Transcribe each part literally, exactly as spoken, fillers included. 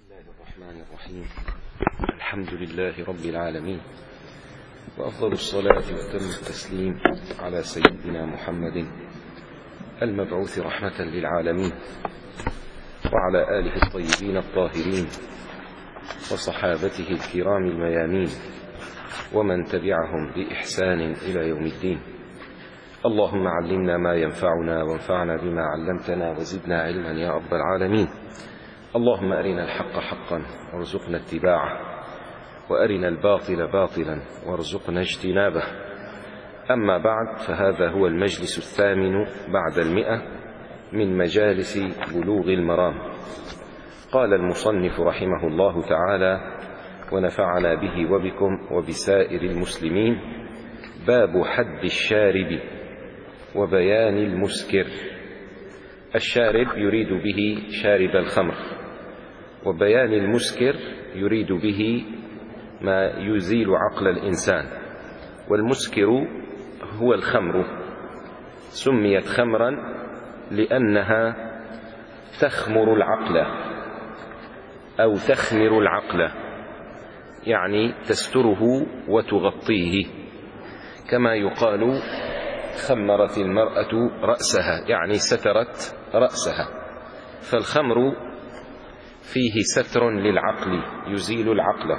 الله الرحمن الرحيم. الحمد لله رب العالمين، وأفضل الصلاة وأتم التسليم على سيدنا محمد المبعوث رحمة للعالمين، وعلى آله الطيبين الطاهرين وصحابته الكرام الميامين ومن تبعهم بإحسان إلى يوم الدين. اللهم علمنا ما ينفعنا وانفعنا بما علمتنا وزدنا علما يا رب العالمين. اللهم أرنا الحق حقا وارزقنا اتباعه، وأرنا الباطل باطلا وارزقنا اجتنابه. أما بعد، فهذا هو المجلس الثامن بعد المئة من مجالس بلوغ المرام. قال المصنف رحمه الله تعالى: ونفعنا به وبكم وبسائر المسلمين. باب حد الشارب وبيان المسكر. الشارب يريد به شارب الخمر، وبيان المسكر يريد به ما يزيل عقل الإنسان. والمسكر هو الخمر، سميت خمرا لأنها تخمر العقل أو تخمر العقل، يعني تستره وتغطيه، كما يقال خمرت المرأة رأسها، يعني سترت رأسها. فالخمر فيه ستر للعقل، يزيل العقل،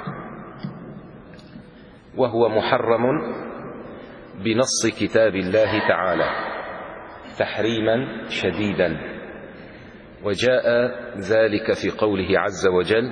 وهو محرم بنص كتاب الله تعالى تحريما شديدا. وجاء ذلك في قوله عز وجل: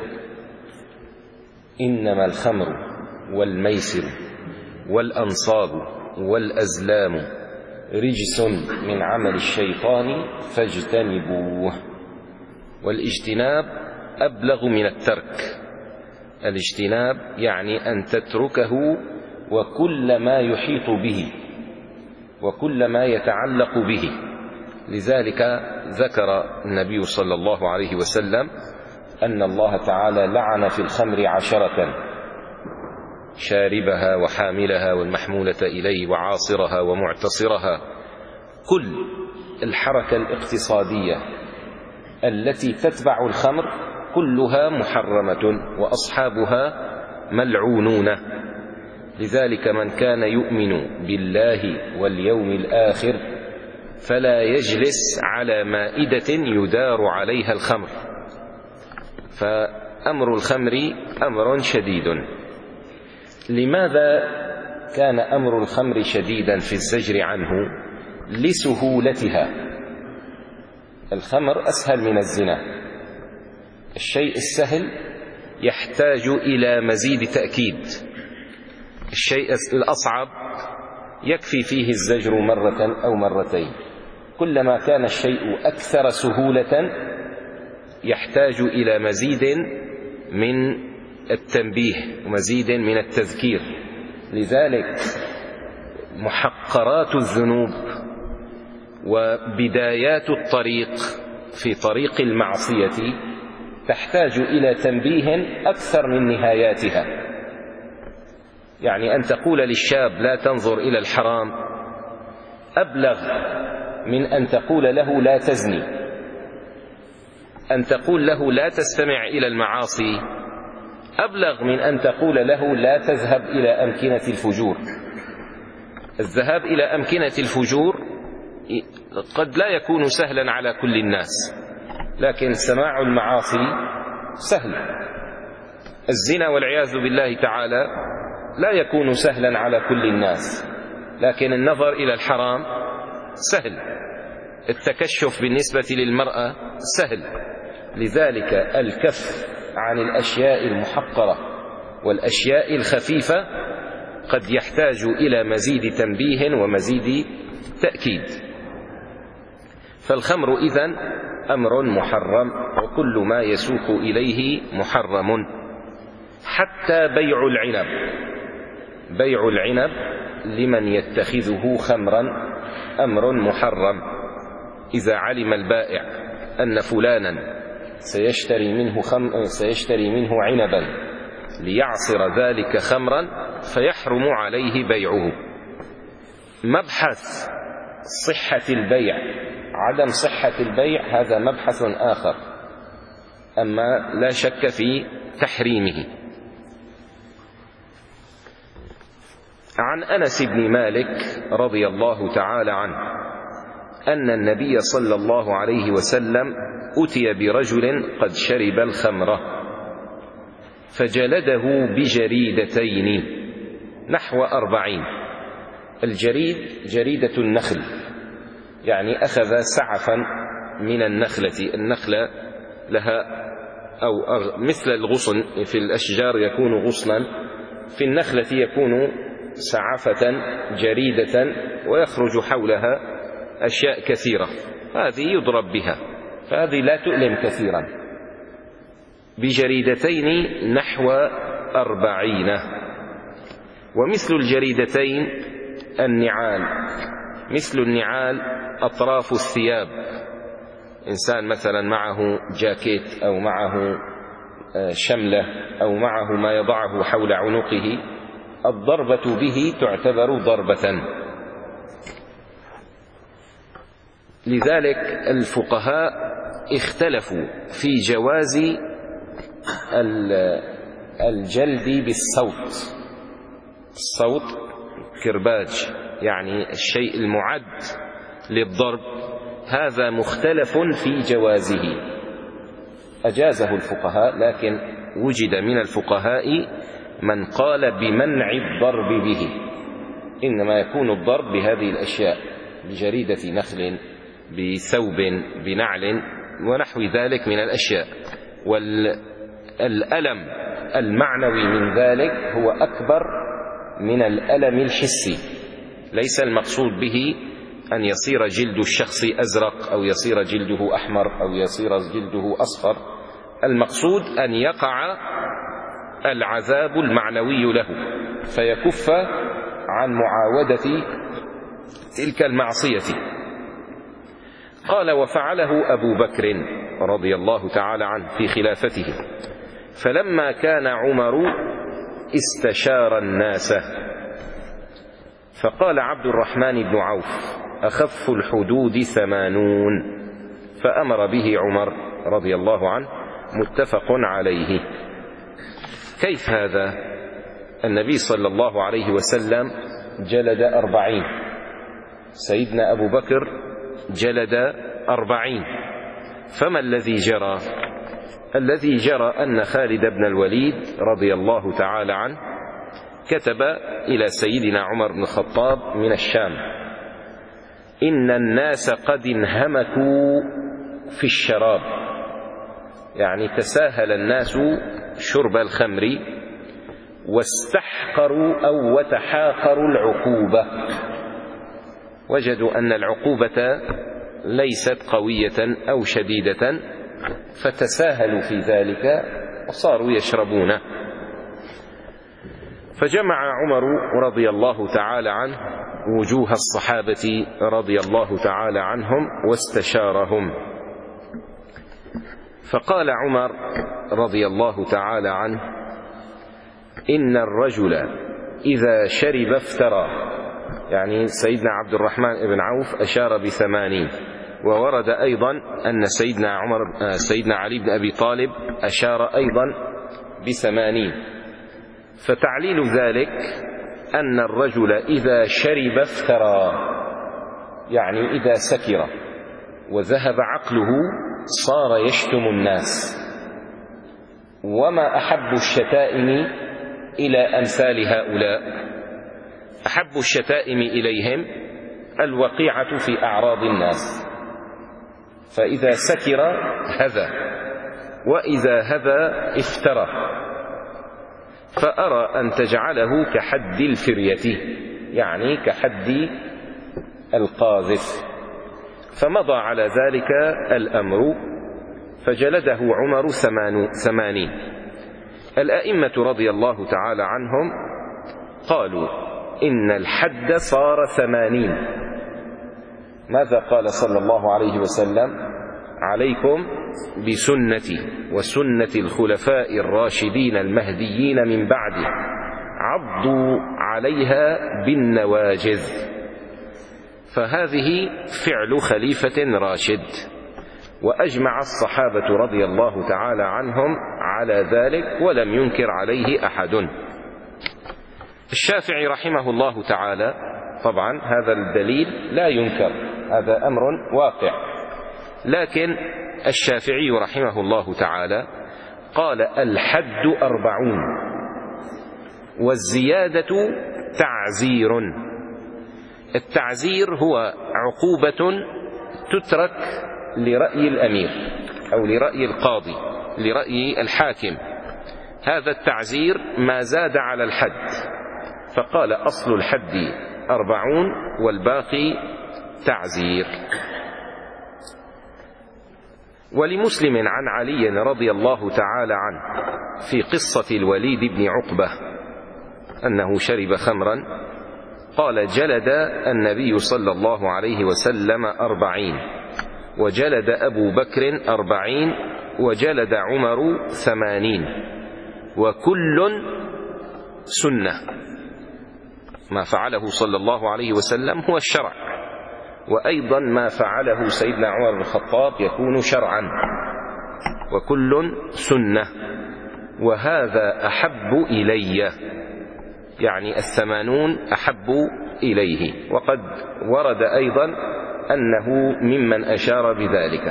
إنما الخمر والميسر والأنصاب والأزلام رجس من عمل الشيطان فاجتنبوه. والاجتناب أبلغ من الترك. الاجتناب يعني أن تتركه وكل ما يحيط به وكل ما يتعلق به. لذلك ذكر النبي صلى الله عليه وسلم أن الله تعالى لعن في الخمر عشرة: شاربها وحاملها والمحمولة إليه وعاصرها ومعتصرها. كل الحركة الاقتصادية التي تتبع الخمر كلها محرمة، وأصحابها ملعونون. لذلك من كان يؤمن بالله واليوم الآخر فلا يجلس على مائدة يدار عليها الخمر. فأمر الخمر أمر شديد. لماذا كان أمر الخمر شديدا في الزجر عنه؟ لسهولتها. الخمر أسهل من الزنا. الشيء السهل يحتاج إلى مزيد تأكيد. الشيء الأصعب يكفي فيه الزجر مرة أو مرتين. كلما كان الشيء أكثر سهولة يحتاج إلى مزيد من التنبيه ومزيد من التذكير. لذلك محقرات الذنوب وبدايات الطريق في طريق المعصية تحتاج إلى تنبيه أكثر من نهاياتها. يعني أن تقول للشاب لا تنظر إلى الحرام أبلغ من أن تقول له لا تزني. أن تقول له لا تستمع إلى المعاصي أبلغ من أن تقول له لا تذهب إلى أمكنة الفجور. الذهاب إلى أمكنة الفجور قد لا يكون سهلا على كل الناس، لكن سماع المعاصي سهل. الزنا والعياذ بالله تعالى لا يكون سهلا على كل الناس، لكن النظر إلى الحرام سهل. التكشف بالنسبة للمرأة سهل. لذلك الكف عن الأشياء المحقرة والأشياء الخفيفة قد يحتاج إلى مزيد تنبيه ومزيد تأكيد. فالخمر إذن أمر محرم، وكل ما يسوق إليه محرم، حتى بيع العنب. بيع العنب لمن يتخذه خمرا أمر محرم. إذا علم البائع أن فلانا سيشتري منه, خم... سيشتري منه عنبا ليعصر ذلك خمرا فيحرم عليه بيعه. مبحث صحة البيع، عدم صحة البيع، هذا مبحث آخر. أما لا شك في تحريمه. عن أنس بن مالك رضي الله تعالى عنه أن النبي صلى الله عليه وسلم أتي برجل قد شرب الخمر فجلده بجريدتين نحو أربعين. الجريد جريدة النخل، يعني أخذ سعفا من النخلة. النخلة لها أو مثل الغصن، في الأشجار يكون غصنا، في النخلة يكون سعفة جريدة ويخرج حولها أشياء كثيرة، هذه يضرب بها، فهذه لا تؤلم كثيرا. بجريدتين نحو أربعين. ومثل الجريدتين النعال، مثل النعال أطراف الثياب، إنسان مثلا معه جاكيت أو معه شملة أو معه ما يضعه حول عنقه، الضربة به تعتبر ضربة. لذلك الفقهاء اختلفوا في جواز الجلد بالصوت. الصوت كرباج، يعني الشيء المعد للضرب، هذا مختلف في جوازه. أجازه الفقهاء، لكن وجد من الفقهاء من قال بمنع الضرب به، إنما يكون الضرب بهذه الأشياء، بجريدة نخل، بثوب، بنعل ونحو ذلك من الأشياء. والألم المعنوي من ذلك هو أكبر من الألم الحسي. ليس المقصود به أن يصير جلد الشخص أزرق أو يصير جلده أحمر أو يصير جلده أصفر، المقصود أن يقع العذاب المعنوي له فيكف عن معاودة تلك المعصية. قال: وفعله أبو بكر رضي الله تعالى عنه في خلافته، فلما كان عمر استشار الناس، فقال عبد الرحمن بن عوف: أخف الحدود ثمانون، فأمر به عمر رضي الله عنه، متفق عليه. كيف هذا؟ النبي صلى الله عليه وسلم جلد أربعين، سيدنا أبو بكر جلد أربعين، فما الذي جرى؟ الذي جرى أن خالد بن الوليد رضي الله تعالى عنه كتب إلى سيدنا عمر بن الخطاب من الشام: إن الناس قد انهمكوا في الشراب، يعني تساهل الناس شرب الخمر، واستحقروا أو وتحاقروا العقوبة، وجدوا أن العقوبة ليست قوية أو شديدة، فتساهلوا في ذلك وصاروا يشربونه. فجمع عمر رضي الله تعالى عنه وجوه الصحابة رضي الله تعالى عنهم واستشارهم، فقال عمر رضي الله تعالى عنه: إن الرجل إذا شرب افترى، يعني سيدنا عبد الرحمن بن عوف أشار بثمانين، وورد أيضا أن سيدنا عمر سيدنا علي بن أبي طالب أشار أيضا بثمانين. فتعليل ذلك أن الرجل إذا شرب افترى، يعني إذا سكر وذهب عقله صار يشتم الناس. وما أحب الشتائم إلى أمثال هؤلاء؟ أحب الشتائم إليهم الوقيعة في أعراض الناس، فإذا سكر هذا، وإذا هذا افترى، فأرى أن تجعله كحد الفرية، يعني كحد القاذف. فمضى على ذلك الأمر، فجلده عمر ثمانين. الأئمة رضي الله تعالى عنهم قالوا إن الحد صار ثمانين. ماذا قال صلى الله عليه وسلم؟ عليكم بسنتي وسنة الخلفاء الراشدين المهديين من بعدي، عضوا عليها بالنواجذ. فهذه فعل خليفة راشد، وأجمع الصحابة رضي الله تعالى عنهم على ذلك ولم ينكر عليه أحد. الشافعي رحمه الله تعالى طبعا هذا الدليل لا ينكر، هذا أمر واقع، لكن الشافعي رحمه الله تعالى قال الحد أربعون والزيادة تعزير. التعزير هو عقوبة تترك لرأي الأمير أو لرأي القاضي، لرأي الحاكم، هذا التعزير ما زاد على الحد، فقال أصل الحد أربعون والباقي تعزير. ولمسلم عن علي رضي الله تعالى عنه في قصة الوليد بن عقبة أنه شرب خمرا قال جلد النبي صلى الله عليه وسلم أربعين، وجلد أبو بكر أربعين، وجلد عمر ثمانين، وكل سنة. ما فعله صلى الله عليه وسلم هو الشرع، وأيضا ما فعله سيدنا عمر بن الخطاب يكون شرعا، وكل سنة. وهذا أحب إلي، يعني الثمانون أحب إليه، وقد ورد أيضا أنه ممن أشار بذلك.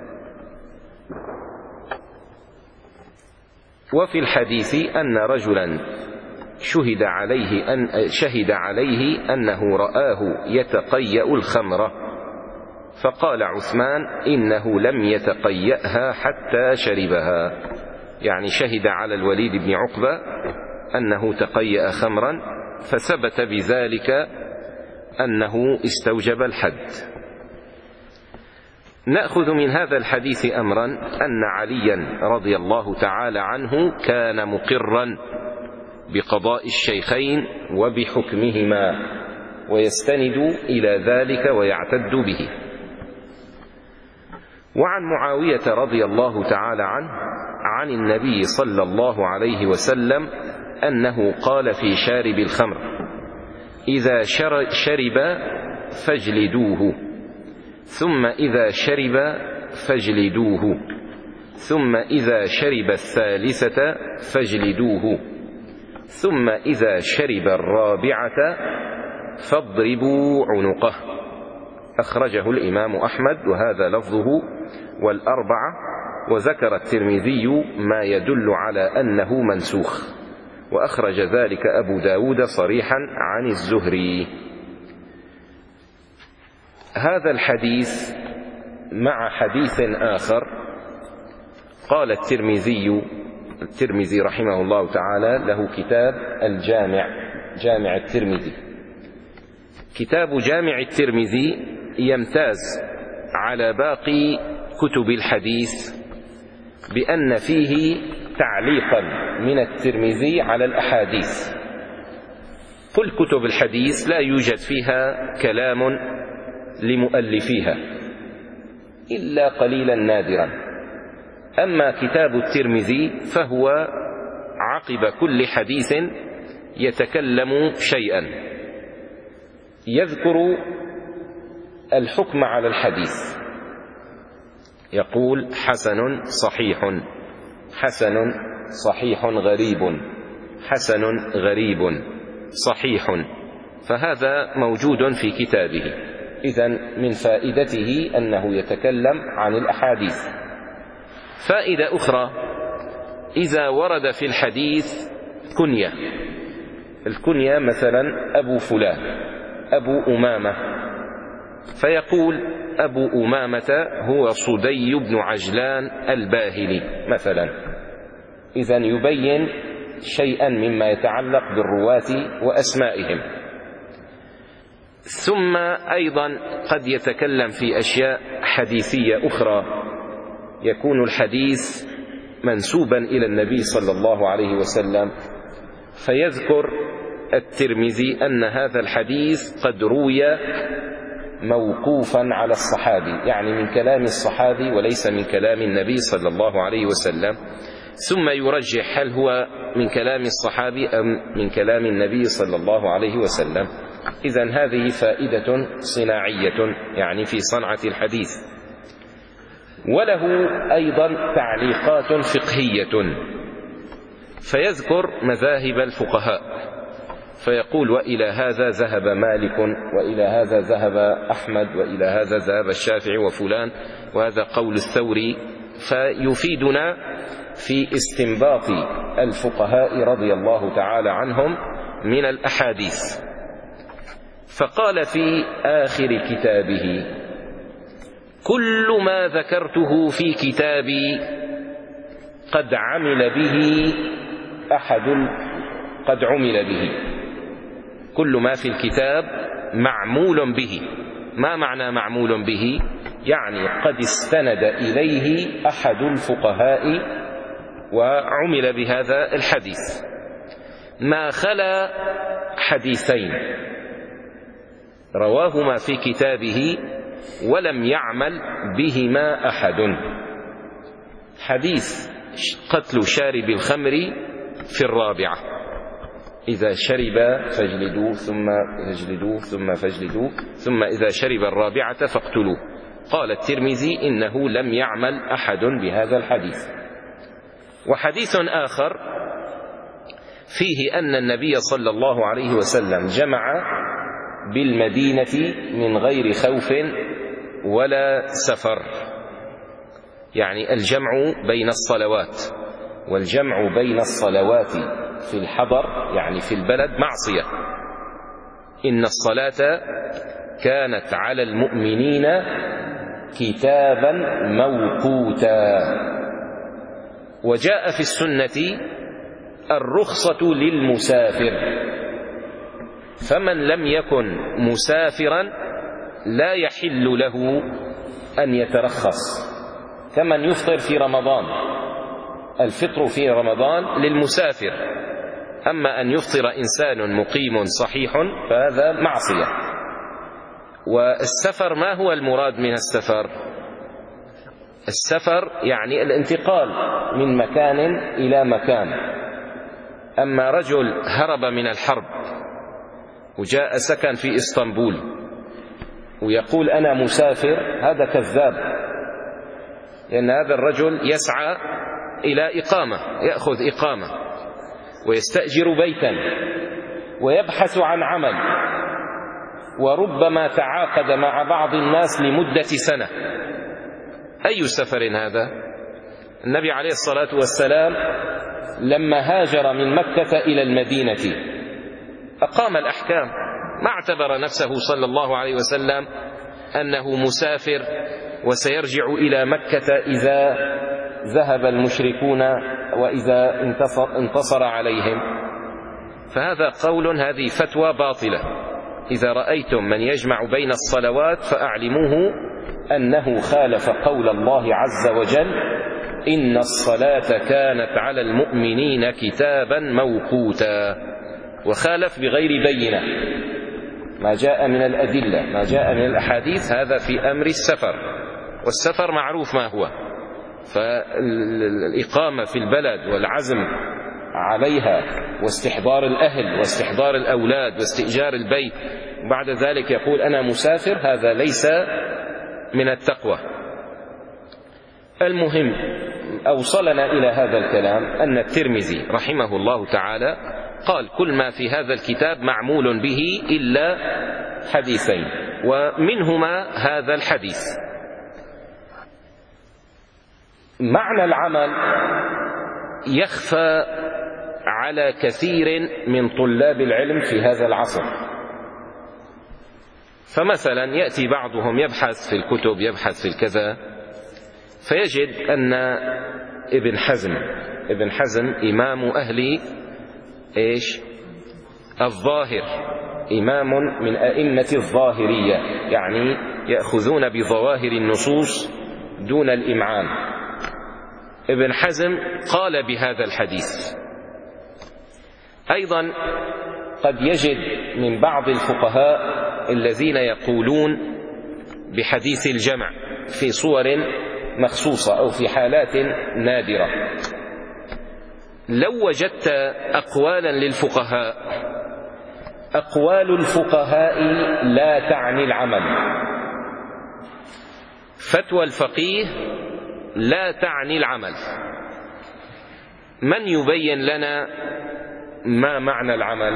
وفي الحديث أن رجلا شهد عليه أن شهد عليه أنه رآه يتقيأ الخمر، فقال عثمان إنه لم يتقيأها حتى شربها، يعني شهد على الوليد بن عقبة أنه تقيأ خمرا، فثبت بذلك أنه استوجب الحد. نأخذ من هذا الحديث أمرا أن عليا رضي الله تعالى عنه كان مقرا بقضاء الشيخين وبحكمهما، ويستند إلى ذلك ويعتد به. وعن معاوية رضي الله تعالى عنه عن النبي صلى الله عليه وسلم أنه قال في شارب الخمر إذا شرب فاجلدوه، ثم إذا شرب فاجلدوه، ثم إذا شرب الثالثة فاجلدوه، ثم إذا شرب الرابعة فاضربوا عنقه. أخرجه الإمام أحمد وهذا لفظه والأربعة، وذكر الترمذي ما يدل على أنه منسوخ، وأخرج ذلك أبو داود صريحا عن الزهري. هذا الحديث مع حديث آخر قال الترمذي الترمذي رحمه الله تعالى له كتاب الجامع، جامع الترمذي. كتاب جامع الترمذي يمتاز على باقي كتب الحديث بأن فيه تعليقا من الترمذي على الأحاديث. كل كتب الحديث لا يوجد فيها كلام لمؤلفيها إلا قليلا نادرا، أما كتاب الترمذي فهو عقب كل حديث يتكلم شيئا، يذكر الحكم على الحديث، يقول حسن صحيح، حسن صحيح غريب، حسن غريب صحيح، فهذا موجود في كتابه. إذن من فائدته أنه يتكلم عن الأحاديث. فائدة أخرى، إذا ورد في الحديث كنية، الكنية مثلا أبو فلان، أبو أمامة، فيقول أبو أمامة هو صدي بن عجلان الباهلي مثلا، إذن يبين شيئا مما يتعلق بالرواة وأسمائهم. ثم أيضا قد يتكلم في أشياء حديثية أخرى، يكون الحديث منسوبا إلى النبي صلى الله عليه وسلم، فيذكر الترمذي أن هذا الحديث قد روي موقوفا على الصحابي، يعني من كلام الصحابي وليس من كلام النبي صلى الله عليه وسلم، ثم يرجح هل هو من كلام الصحابي أم من كلام النبي صلى الله عليه وسلم. إذن هذه فائدة صناعية، يعني في صنعة الحديث. وله أيضا تعليقات فقهية، فيذكر مذاهب الفقهاء فيقول: وإلى هذا ذهب مالك، وإلى هذا ذهب أحمد، وإلى هذا ذهب الشافعي وفلان، وهذا قول الثوري، فيفيدنا في استنباط الفقهاء رضي الله تعالى عنهم من الأحاديث. فقال في آخر كتابه: كل ما ذكرته في كتابي قد عمل به أحد قد عمل به. كل ما في الكتاب معمول به. ما معنى معمول به؟ يعني قد استند إليه أحد الفقهاء وعمل بهذا الحديث، ما خلا حديثين رواهما في كتابه ولم يعمل بهما أحد: حديث قتل شارب الخمر في الرابعة، إذا شرب فاجلدوه ثم فاجلدوه ثم فاجلدوه ثم إذا شرب الرابعة فاقتلوه. قال الترمذي: إنه لم يعمل أحد بهذا الحديث. وحديث آخر فيه أن النبي صلى الله عليه وسلم جمع بالمدينة من غير خوف ولا سفر، يعني الجمع بين الصلوات، والجمع بين الصلوات في الحضر يعني في البلد معصية. إن الصلاة كانت على المؤمنين كتابا موقوتا. وجاء في السنة الرخصة للمسافر، فمن لم يكن مسافرا لا يحل له أن يترخص، كمن يفطر في رمضان. الفطر في رمضان للمسافر، أما أن يفطر إنسان مقيم صحيح فهذا معصية. والسفر، ما هو المراد من السفر؟ السفر يعني الانتقال من مكان إلى مكان. أما رجل هرب من الحرب وجاء سكن في إسطنبول ويقول أنا مسافر، هذا كذاب، لأن هذا الرجل يسعى إلى إقامة، يأخذ إقامة ويستأجر بيتا ويبحث عن عمل، وربما تعاقد مع بعض الناس لمدة سنة. أي سفر هذا؟ النبي عليه الصلاة والسلام لما هاجر من مكة إلى المدينة أقام الأحكام، ما اعتبر نفسه صلى الله عليه وسلم أنه مسافر وسيرجع إلى مكة إذا ذهب المشركون وإذا انتصر, انتصر عليهم. فهذا قول، هذه فتوى باطلة. إذا رأيتم من يجمع بين الصلوات فأعلموه أنه خالف قول الله عز وجل: إن الصلاة كانت على المؤمنين كتابا موقوتا. وخالف بغير بينة ما جاء من الأدلة، ما جاء من الأحاديث، هذا في أمر السفر. والسفر معروف ما هو، فالإقامة في البلد والعزم عليها واستحضار الأهل واستحضار الأولاد واستئجار البيت وبعد ذلك يقول أنا مسافر، هذا ليس من التقوى. المهم أوصلنا إلى هذا الكلام أن الترمذي رحمه الله تعالى قال: كل ما في هذا الكتاب معمول به إلا حديثين، ومنهما هذا الحديث. معنى العمل يخفى على كثير من طلاب العلم في هذا العصر. فمثلا يأتي بعضهم يبحث في الكتب، يبحث في الكذا، فيجد أن ابن حزم ابن حزم إمام أهل إيش؟ الظاهر، إمام من أئمة الظاهرية، يعني يأخذون بظواهر النصوص دون الإمعان. ابن حزم قال بهذا الحديث. أيضا قد يجد من بعض الفقهاء الذين يقولون بحديث الجمع في صور مخصوصة أو في حالات نادرة. لو وجدت أقوالا للفقهاء، أقوال الفقهاء لا تعني العمل. فتوى الفقيه لا تعني العمل. من يبين لنا ما معنى العمل؟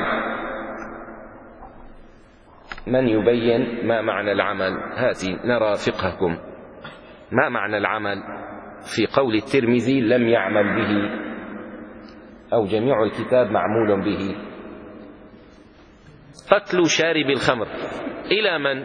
من يبين ما معنى العمل؟ هاتي نرى فقهكم. ما معنى العمل في قول الترمذي لم يعمل به أو جميع الكتاب معمول به؟ قتل شارب الخمر. إلى من؟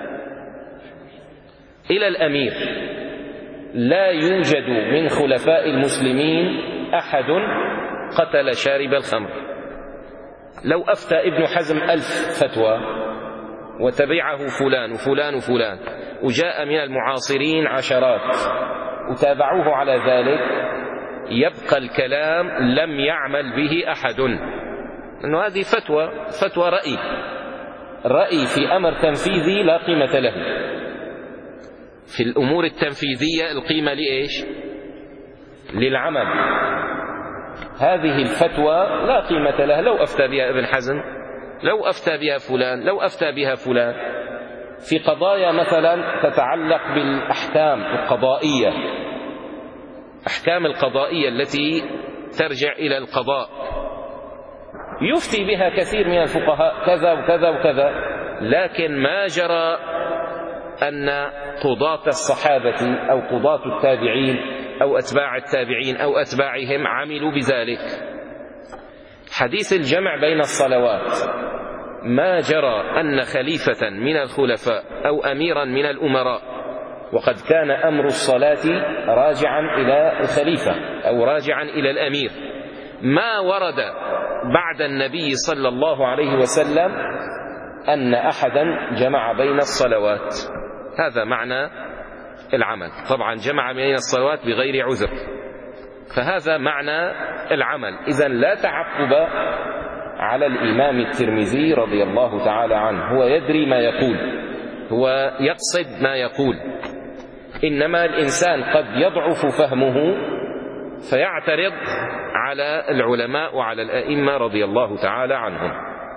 إلى الأمير. لا يوجد من خلفاء المسلمين أحد قتل شارب الخمر. لو أفتى ابن حزم ألف فتوى وتبعه فلان وفلان وفلان وجاء من المعاصرين عشرات وتابعوه على ذلك، يبقى الكلام لم يعمل به أحد، أنه هذه فتوى فتوى رأي رأي في أمر تنفيذي لا قيمة له. في الأمور التنفيذية القيمة لإيش؟ للعمل. هذه الفتوى لا قيمة لها. لو أفتى بها ابن حزم، لو أفتى بها فلان، لو أفتى بها فلان في قضايا مثلا تتعلق بالأحكام القضائية، أحكام القضائية التي ترجع إلى القضاء، يفتي بها كثير من الفقهاء كذا وكذا وكذا، لكن ما جرى أن قضاة الصحابة أو قضاة التابعين أو أتباع التابعين أو أتباعهم عملوا بذلك. حديث الجمع بين الصلوات، ما جرى أن خليفة من الخلفاء أو أميرا من الأمراء، وقد كان أمر الصلاة راجعا إلى الخليفة أو راجعا إلى الأمير، ما ورد بعد النبي صلى الله عليه وسلم أن أحدا جمع بين الصلوات. هذا معنى العمل. طبعا جمع بين الصلوات بغير عذر، فهذا معنى العمل. إذن لا تعقب على الإمام الترمذي رضي الله تعالى عنه، هو يدري ما يقول، هو يقصد ما يقول، إنما الإنسان قد يضعف فهمه فيعترض على العلماء وعلى الأئمة رضي الله تعالى عنهم.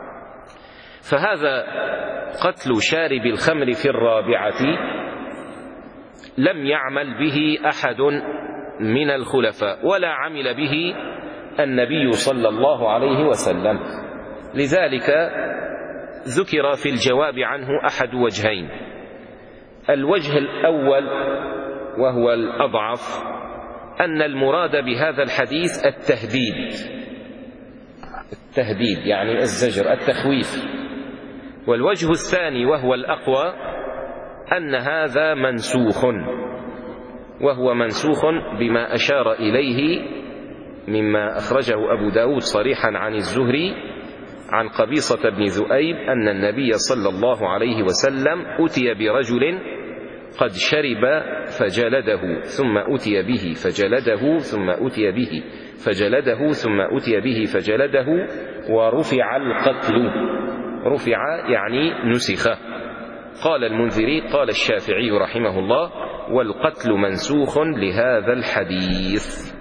فهذا قتل شارب الخمر في الرابعة لم يعمل به أحد من الخلفاء ولا عمل به النبي صلى الله عليه وسلم. لذلك ذكر في الجواب عنه أحد وجهين. الوجه الأول وهو الأضعف، أن المراد بهذا الحديث التهديد، التهديد يعني الزجر، التخويف. والوجه الثاني وهو الأقوى أن هذا منسوخ، وهو منسوخ بما أشار إليه مما أخرجه أبو داود صريحا عن الزهري عن قبيصة بن ذؤيب أن النبي صلى الله عليه وسلم أتي برجل قد شرب فجلده ثم أتي به فجلده ثم أتي به فجلده ثم أتي به فجلده ورفع القتل. رفع يعني نسخ. قال المنذري قال الشافعي رحمه الله: والقتل منسوخ لهذا الحديث.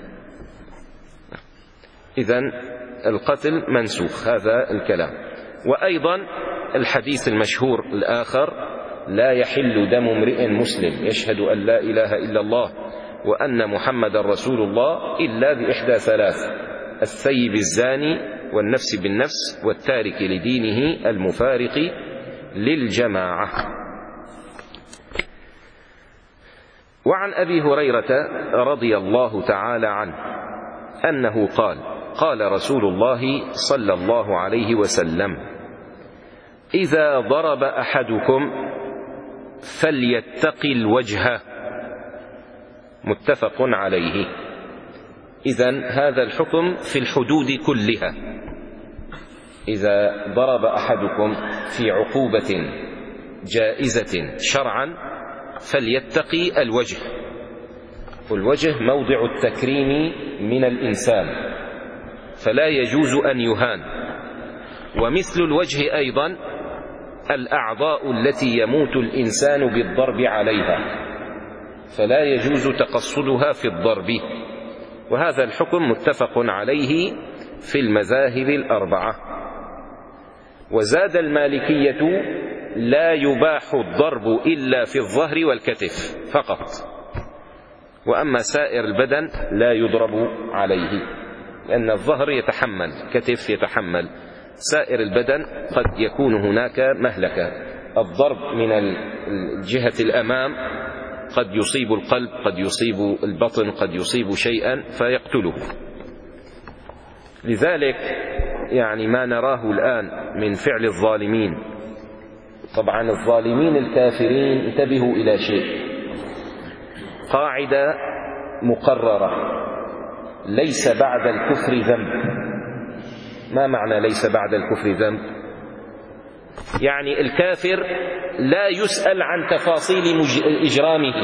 إذن القتل منسوخ، هذا الكلام. وأيضا الحديث المشهور الآخر: لا يحل دم امرئ مسلم يشهد أن لا إله إلا الله وأن محمد رسول الله إلا بإحدى ثلاث: الثيب الزاني والنفس بالنفس والتارك لدينه المفارق للجماعة. وعن أبي هريرة رضي الله تعالى عنه أنه قال: قال رسول الله صلى الله عليه وسلم: إذا ضرب أحدكم فليتق الوجه. متفق عليه. إذن هذا الحكم في الحدود كلها. إذا ضرب أحدكم في عقوبة جائزة شرعا فليتقي الوجه، والوجه موضع التكريم من الإنسان، فلا يجوز أن يهان. ومثل الوجه أيضا الأعضاء التي يموت الإنسان بالضرب عليها، فلا يجوز تقصدها في الضرب. وهذا الحكم متفق عليه في المذاهب الأربعة. وزاد المالكية: لا يباح الضرب إلا في الظهر والكتف فقط. وأما سائر البدن لا يضرب عليه، لأن الظهر يتحمل، كتف يتحمل، سائر البدن قد يكون هناك مهلكة. الضرب من الجهة الأمام قد يصيب القلب، قد يصيب البطن، قد يصيب شيئا فيقتله. لذلك يعني ما نراه الآن من فعل الظالمين، طبعا الظالمين الكافرين، انتبهوا إلى شيء، قاعدة مقررة: ليس بعد الكفر ذنب. ما معنى ليس بعد الكفر ذنب؟ يعني الكافر لا يسأل عن تفاصيل إجرامه.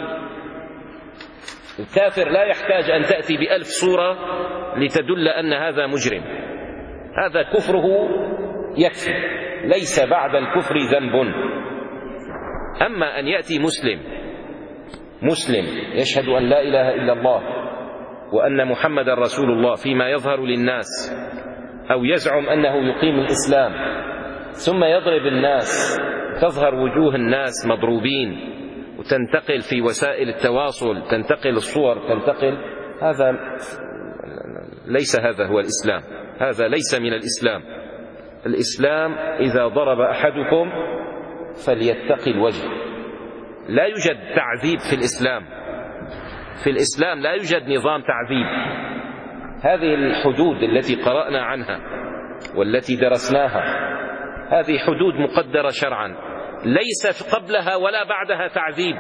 الكافر لا يحتاج أن تأتي بألف صورة لتدل أن هذا مجرم، هذا كفره يكفي، ليس بعد الكفر ذنب. أما أن يأتي مسلم مسلم يشهد أن لا إله إلا الله وأن محمد رسول الله فيما يظهر للناس، أو يزعم أنه يقيم الإسلام، ثم يضرب الناس، تظهر وجوه الناس مضروبين، وتنتقل في وسائل التواصل، تنتقل الصور، تنتقل، هذا ليس هذا هو الإسلام، هذا ليس من الإسلام. الإسلام إذا ضرب أحدكم فليتقي الوجه. لا يوجد تعذيب في الإسلام، في الإسلام لا يوجد نظام تعذيب. هذه الحدود التي قرأنا عنها والتي درسناها، هذه حدود مقدرة شرعا، ليس قبلها ولا بعدها تعذيب.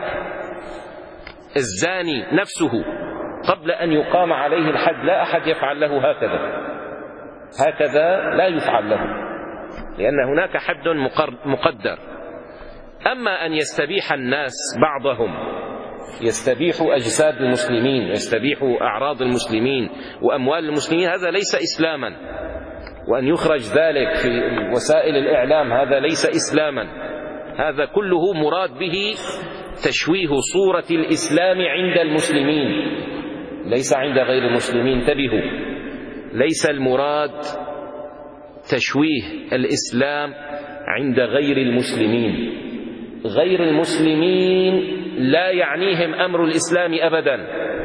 الزاني نفسه قبل أن يقام عليه الحد لا أحد يفعل له هكذا، هكذا لا يفعل له، لأن هناك حد مقدر. أما أن يستبيح الناس بعضهم، يستبيح أجساد المسلمين، يستبيح أعراض المسلمين وأموال المسلمين، هذا ليس إسلاما. وأن يخرج ذلك في وسائل الإعلام، هذا ليس إسلاما. هذا كله مراد به تشويه صورة الإسلام عند المسلمين، ليس عند غير المسلمين. انتبهوا، ليس المراد تشويه الإسلام عند غير المسلمين. غير المسلمين لا يعنيهم أمر الإسلام أبدا.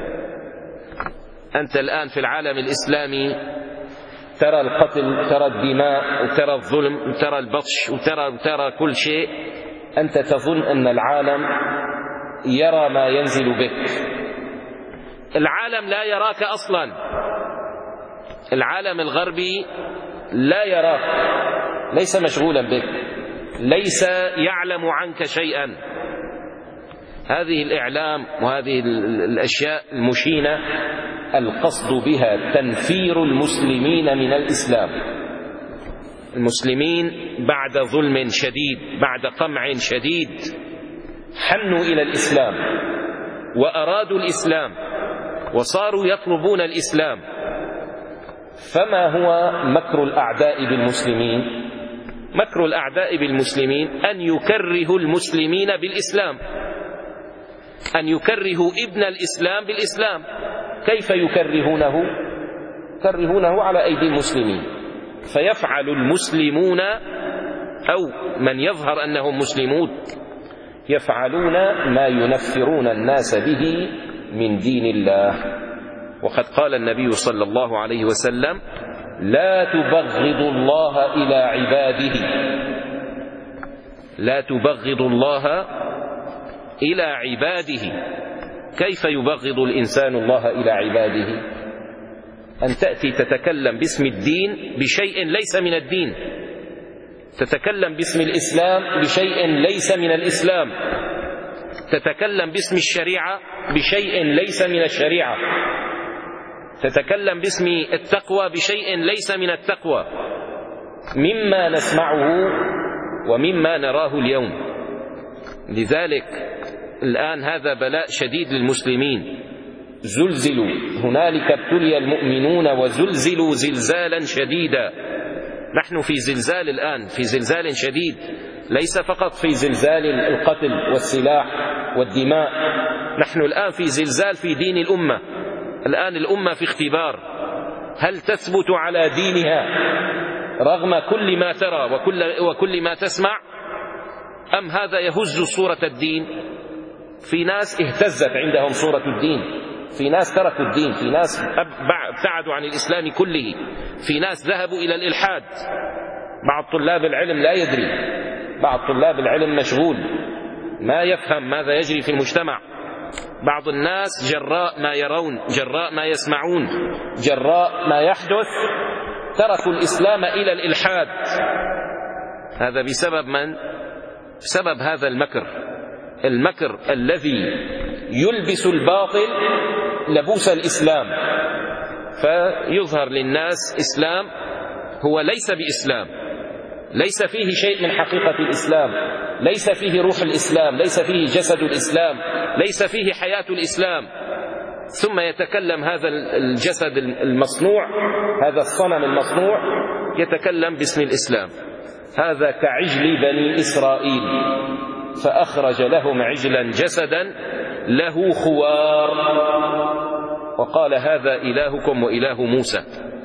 أنت الآن في العالم الإسلامي ترى القتل، ترى الدماء، وترى الظلم، وترى البطش، وترى, وترى كل شيء. أنت تظن أن العالم يرى ما ينزل بك. العالم لا يراك أصلا، العالم الغربي لا يراك، ليس مشغولا بك، ليس يعلم عنك شيئا. هذه الإعلام وهذه الأشياء المشينة القصد بها تنفير المسلمين من الإسلام. المسلمين بعد ظلم شديد، بعد قمع شديد، حنوا إلى الإسلام وأرادوا الإسلام وصاروا يطلبون الإسلام. فما هو مكر الأعداء بالمسلمين؟ مكر الأعداء بالمسلمين أن يكرهوا المسلمين بالإسلام، أن يكرهوا ابن الإسلام بالإسلام. كيف يكرهونه؟ يكرهونه على أيدي المسلمين، فيفعل المسلمون أو من يظهر أنهم مسلمون يفعلون ما ينفرون الناس به من دين الله. وقد قال النبي صلى الله عليه وسلم: لا تبغض الله إلى عباده، لا تبغض الله إلى عباده. كيف يبغض الإنسان الله إلى عباده؟ أن تأتي تتكلم باسم الدين بشيء ليس من الدين، تتكلم باسم الإسلام بشيء ليس من الإسلام، تتكلم باسم الشريعة بشيء ليس من الشريعة، تتكلم باسم التقوى بشيء ليس من التقوى، مما نسمعه ومما نراه اليوم. لذلك الآن هذا بلاء شديد للمسلمين. زلزلوا، هنالك ابتلي المؤمنون وزلزلوا زلزالا شديدا. نحن في زلزال الآن، في زلزال شديد، ليس فقط في زلزال القتل والسلاح والدماء، نحن الآن في زلزال في دين الأمة. الآن الأمة في اختبار، هل تثبت على دينها رغم كل ما ترى وكل, وكل ما تسمع، أم هذا يهز صورة الدين؟ في ناس اهتزت عندهم صورة الدين، في ناس تركوا الدين، في ناس ابتعدوا عن الإسلام كله، في ناس ذهبوا إلى الإلحاد. بعض طلاب العلم لا يدري، بعض طلاب العلم مشغول ما يفهم ماذا يجري في المجتمع. بعض الناس جراء ما يرون، جراء ما يسمعون، جراء ما يحدث تركوا الإسلام إلى الإلحاد. هذا بسبب من؟ بسبب هذا المكر، المكر الذي يلبس الباطل لبوس الإسلام، فيظهر للناس إسلام هو ليس بإسلام، ليس فيه شيء من حقيقة الإسلام، ليس فيه روح الإسلام، ليس فيه جسد الإسلام، ليس فيه حياة الإسلام. ثم يتكلم هذا الجسد المصنوع، هذا الصنم المصنوع، يتكلم باسم الإسلام. هذا كعجل بني إسرائيل فأخرج لهم عجلا جسدا له خوار وقال هذا إلهكم وإله موسى.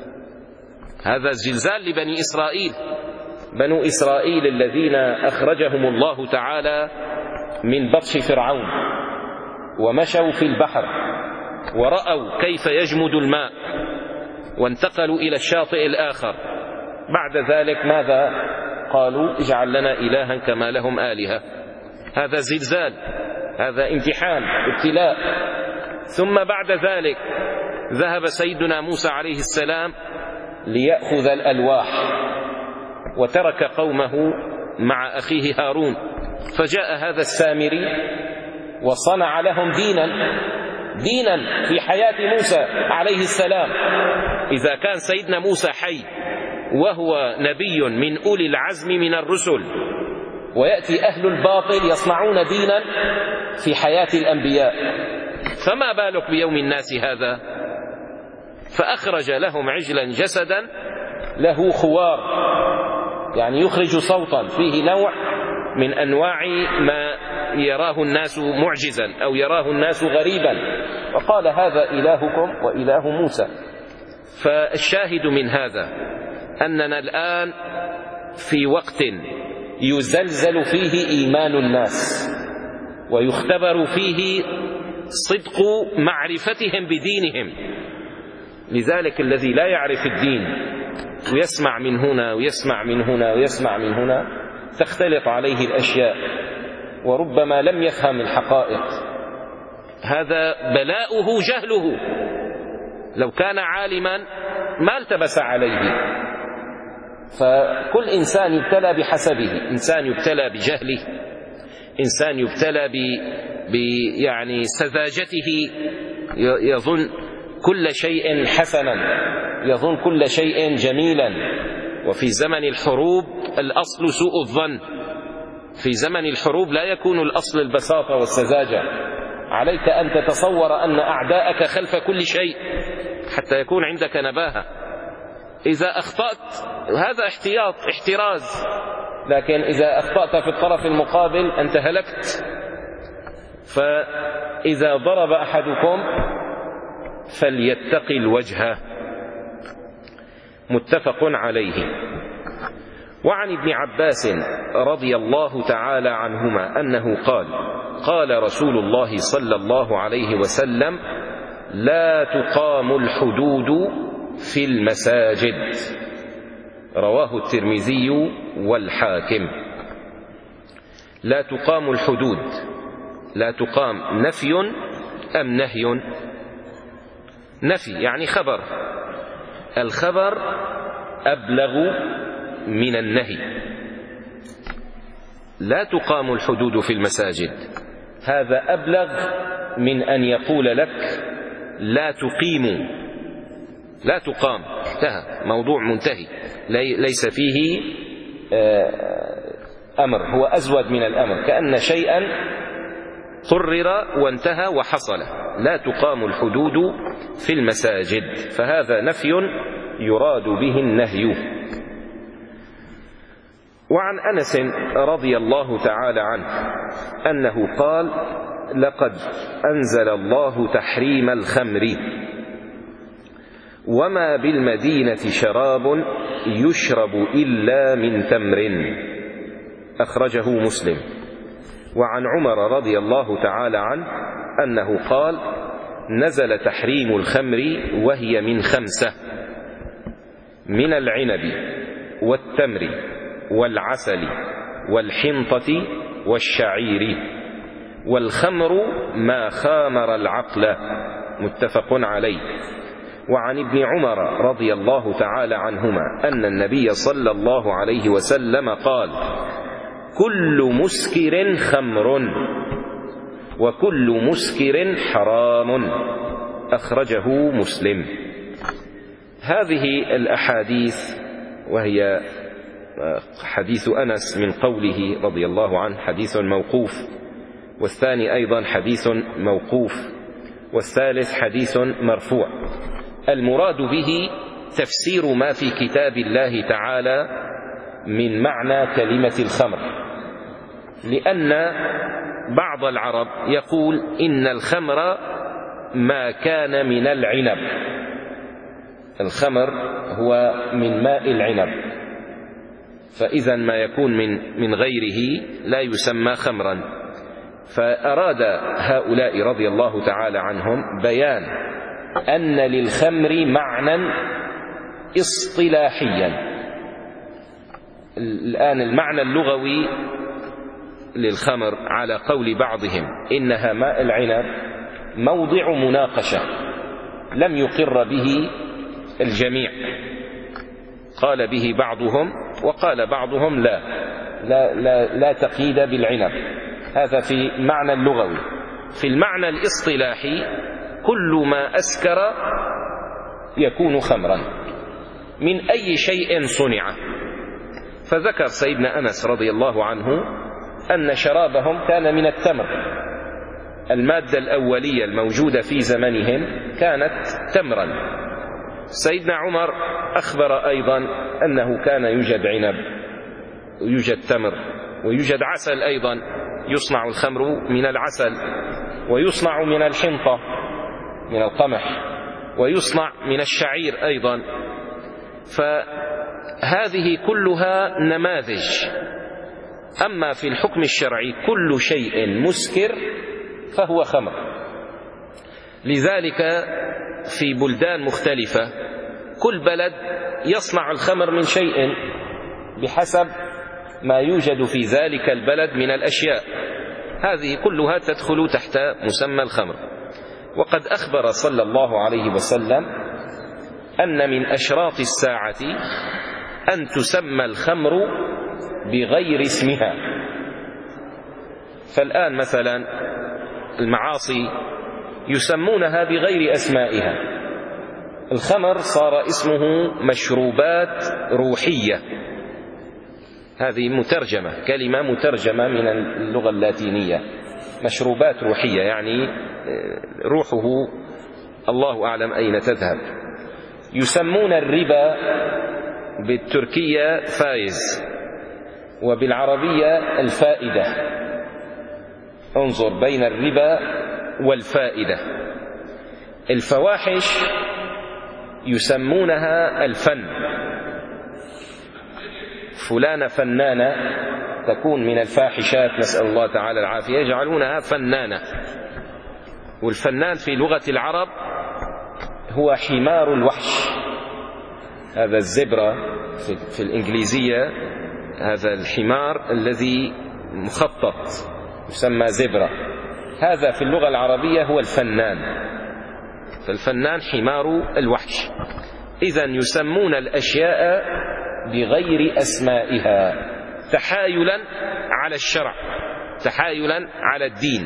هذا زلزال لبني إسرائيل، بنو إسرائيل الذين أخرجهم الله تعالى من بطش فرعون ومشوا في البحر ورأوا كيف يجمد الماء وانتقلوا إلى الشاطئ الآخر. بعد ذلك ماذا قالوا؟ اجعل لنا إلها كما لهم آلهة. هذا زلزال، هذا امتحان، ابتلاء. ثم بعد ذلك ذهب سيدنا موسى عليه السلام ليأخذ الألواح وترك قومه مع أخيه هارون، فجاء هذا السامري وصنع لهم دينا، دينا في حياة موسى عليه السلام. إذا كان سيدنا موسى حي وهو نبي من أولي العزم من الرسل، ويأتي أهل الباطل يصنعون دينا في حياة الأنبياء، فما بالك بيوم الناس هذا؟ فأخرج لهم عجلا جسدا له خوار، يعني يخرج صوتا فيه نوع من أنواع ما يراه الناس معجزا أو يراه الناس غريبا، وقال هذا إلهكم وإله موسى. فالشاهد من هذا أننا الآن في وقت يزلزل فيه إيمان الناس ويختبر فيه صدق معرفتهم بدينهم. لذلك الذي لا يعرف الدين ويسمع من هنا ويسمع من هنا ويسمع من هنا تختلط عليه الأشياء وربما لم يفهم الحقائق. هذا بلاؤه جهله، لو كان عالما ما التبس عليه. فكل إنسان يبتلى بحسبه، إنسان يبتلى بجهله، إنسان يبتلى ب... ب... يعني سذاجته، يظن كل شيء حسنا، يظن كل شيء جميلا. وفي زمن الحروب الأصل سوء الظن، في زمن الحروب لا يكون الأصل البساطة والسذاجة. عليك أن تتصور أن أعداءك خلف كل شيء حتى يكون عندك نباهة. إذا أخطأت هذا احتياط، احتراز، لكن إذا أخطأت في الطرف المقابل أنت هلكت. فإذا ضرب أحدكم فليتق الوجه، متفق عليه. وعن ابن عباس رضي الله تعالى عنهما أنه قال قال رسول الله صلى الله عليه وسلم: لا تقام الحدود في المساجد. رواه الترمذي والحاكم. لا تقام الحدود، لا تقام نفي أم نهي؟ نفي يعني خبر، الخبر أبلغ من النهي. لا تقام الحدود في المساجد، هذا أبلغ من أن يقول لك لا تقيم، لا تقام، انتهى، موضوع منتهي، ليس فيه أمر، هو أزود من الأمر، كأن شيئا قرر وانتهى وحصل. لا تقام الحدود في المساجد، فهذا نفي يراد به النهي. وعن أنس رضي الله تعالى عنه أنه قال: لقد أنزل الله تحريم الخمر، وما بالمدينة شراب يشرب إلا من تمر. أخرجه مسلم. وعن عمر رضي الله تعالى عنه أنه قال: نزل تحريم الخمر وهي من خمسة: من العنب والتمر والعسل والحنطة والشعير، والخمر ما خامر العقل. متفق عليه. وعن ابن عمر رضي الله تعالى عنهما أن النبي صلى الله عليه وسلم قال: كل مسكر خمر وكل مسكر حرام. أخرجه مسلم. هذه الأحاديث، وهي حديث أنس من قوله رضي الله عنه حديث موقوف، والثاني أيضا حديث موقوف، والثالث حديث مرفوع. المراد به تفسير ما في كتاب الله تعالى من معنى كلمة الخمر، لأن بعض العرب يقول إن الخمر ما كان من العنب. الخمر هو من ماء العنب، فإذا ما يكون من من غيره لا يسمى خمرا. فأراد هؤلاء رضي الله تعالى عنهم بيان أن للخمر معنى اصطلاحيا. الآن المعنى اللغوي للخمر على قول بعضهم إنها ماء العنب موضع مناقشة لم يقر به الجميع. قال به بعضهم وقال بعضهم لا لا, لا, لا تقييد بالعنب. هذا في معنى اللغوي. في المعنى الاصطلاحي كل ما أسكر يكون خمرا من أي شيء صنع. فذكر سيدنا أنس رضي الله عنه أن شرابهم كان من التمر. المادة الأولية الموجودة في زمنهم كانت تمرا. سيدنا عمر أخبر أيضا أنه كان يوجد عنب ويوجد تمر ويوجد عسل أيضا، يصنع الخمر من العسل، ويصنع من الحنطة من القمح، ويصنع من الشعير أيضا. فهذه كلها نماذج. أما في الحكم الشرعي كل شيء مسكر فهو خمر. لذلك في بلدان مختلفة كل بلد يصنع الخمر من شيء بحسب ما يوجد في ذلك البلد من الأشياء. هذه كلها تدخل تحت مسمى الخمر. وقد أخبر صلى الله عليه وسلم أن من أشراط الساعة أن تسمى الخمر بغير اسمها. فالآن مثلا المعاصي يسمونها بغير أسمائها. الخمر صار اسمه مشروبات روحية. هذه مترجمة، كلمة مترجمة من اللغة اللاتينية. مشروبات روحية يعني روحه الله أعلم أين تذهب. يسمون الربا بالتركية فايز، وبالعربية الفائدة. انظر بين الربا والفائدة. الفواحش يسمونها الفن. فلانة فنانة تكون من الفاحشات، نسأل الله تعالى العافية، يجعلونها فنانة. والفنان في لغة العرب هو حمار الوحش. هذا الزبرة في الإنجليزية، هذا الحمار الذي مخطط يسمى زبرة. هذا في اللغة العربية هو الفنان. فالفنان حمار الوحش. إذن يسمون الأشياء بغير أسمائها تحايلا على الشرع، تحايلا على الدين.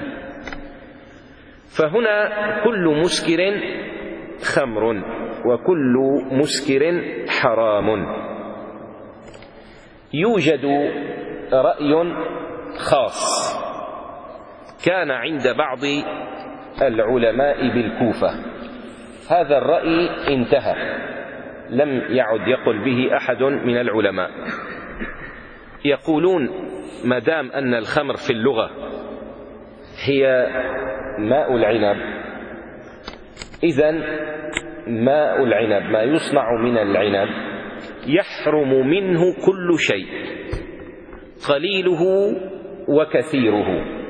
فهنا كل مسكر خمر وكل مسكر حرام. يوجد رأي خاص كان عند بعض العلماء بالكوفة. هذا الرأي انتهى، لم يعد يقل به أحد من العلماء. يقولون ما دام أن الخمر في اللغة هي ماء العنب، إذن ماء العنب ما يصنع من العنب يحرم منه كل شيء قليله وكثيره.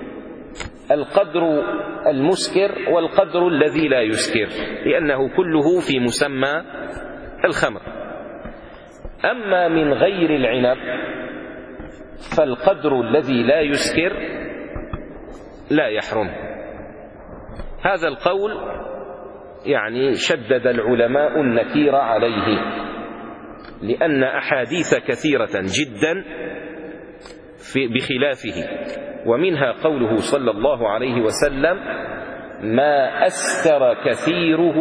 القدر المسكر والقدر الذي لا يسكر، لأنه كله في مسمى الخمر. أما من غير العنب فالقدر الذي لا يسكر لا يحرم. هذا القول يعني شدد العلماء النكير عليه، لأن أحاديث كثيرة جدا في بخلافه، ومنها قوله صلى الله عليه وسلم: ما أسكر كثيره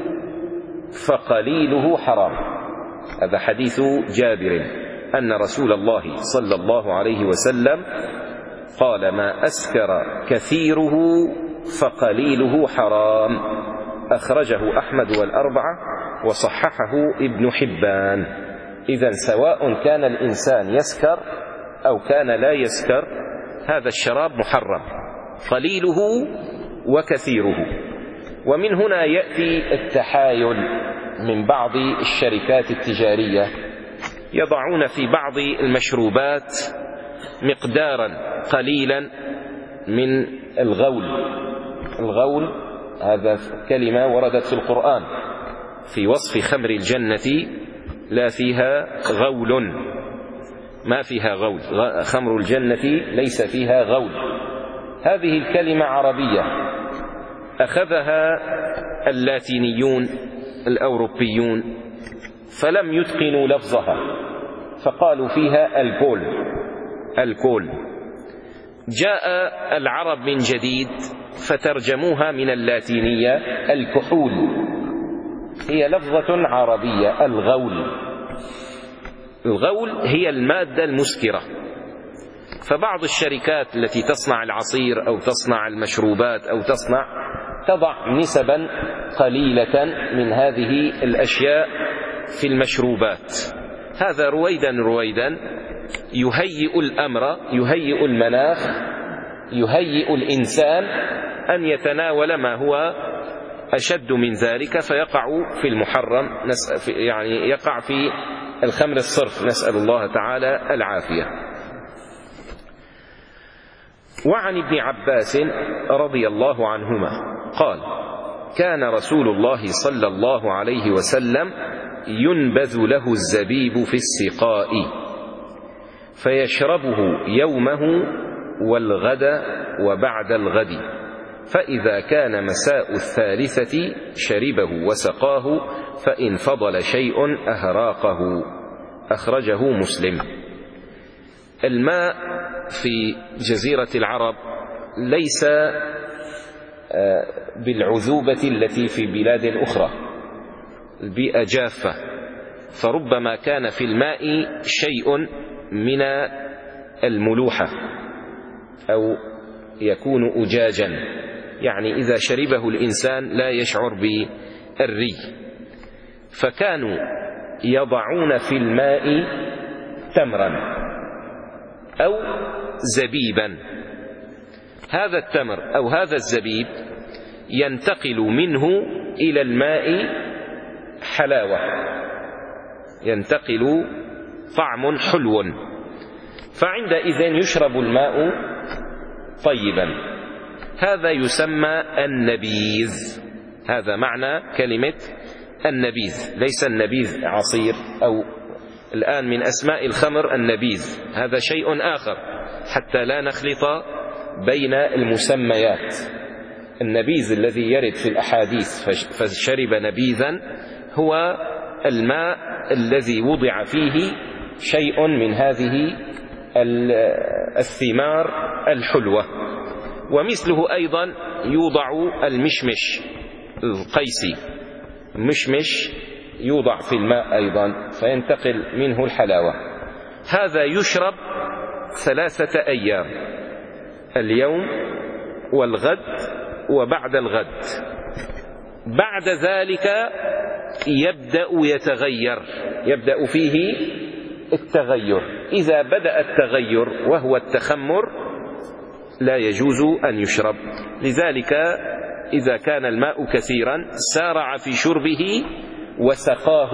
فقليله حرام. هذا حديث جابر أن رسول الله صلى الله عليه وسلم قال: ما أسكر كثيره فقليله حرام. أخرجه أحمد والأربعة وصححه ابن حبان. إذن سواء كان الإنسان يسكر أو كان لا يسكر، هذا الشراب محرم، قليله وكثيره. ومن هنا يأتي التحايل من بعض الشركات التجارية، يضعون في بعض المشروبات مقدارا قليلا من الغول. الغول هذا كلمة وردت في القرآن في وصف خمر الجنة: لا فيها غول، ما فيها غول، خمر الجنة ليس فيها غول. هذه الكلمة عربية أخذها اللاتينيون الأوروبيون فلم يتقنوا لفظها، فقالوا فيها الكول. الكول جاء العرب من جديد فترجموها من اللاتينية الكحول. هي لفظة عربية الغول. الغول هي المادة المسكرة. فبعض الشركات التي تصنع العصير أو تصنع المشروبات أو تصنع تضع نسبا قليلة من هذه الأشياء في المشروبات. هذا رويدا رويدا يهيئ الأمر، يهيئ المناخ، يهيئ الإنسان أن يتناول ما هو أشد من ذلك، فيقع في المحرم، يعني يقع في الخمر الصرف، نسأل الله تعالى العافية. وعن ابن عباس رضي الله عنهما قال: كان رسول الله صلى الله عليه وسلم ينبذ له الزبيب في السقاء فيشربه يومه والغد وبعد الغد، فإذا كان مساء الثالثة شربه وسقاه، فإن فضل شيء أهراقه. أخرجه مسلم. الماء في جزيرة العرب ليس بالعذوبة التي في بلاد أخرى، البيئة جافة، فربما كان في الماء شيء من الملوحة أو يكون أجاجا، يعني إذا شربه الإنسان لا يشعر بالري. فكانوا يضعون في الماء تمرا أو زبيبا. هذا التمر أو هذا الزبيب ينتقل منه إلى الماء حلاوة، ينتقل طعم حلو، فعندئذ يشرب الماء طيبا. هذا يسمى النبيذ. هذا معنى كلمة النبيذ، ليس النبيذ عصير، أو الآن من أسماء الخمر النبيذ، هذا شيء آخر حتى لا نخلط بين المسميات. النبيذ الذي يرد في الأحاديث فشرب نبيذا هو الماء الذي وضع فيه شيء من هذه الثمار الحلوة. ومثله أيضا يوضع المشمش القيسي، مشمش يوضع في الماء أيضا فينتقل منه الحلاوة. هذا يشرب ثلاثة أيام، اليوم والغد وبعد الغد. بعد ذلك يبدأ يتغير، يبدأ فيه التغير. إذا بدأ التغير وهو التخمر لا يجوز أن يشرب. لذلك إذا كان الماء كثيرا سارع في شربه وسقاه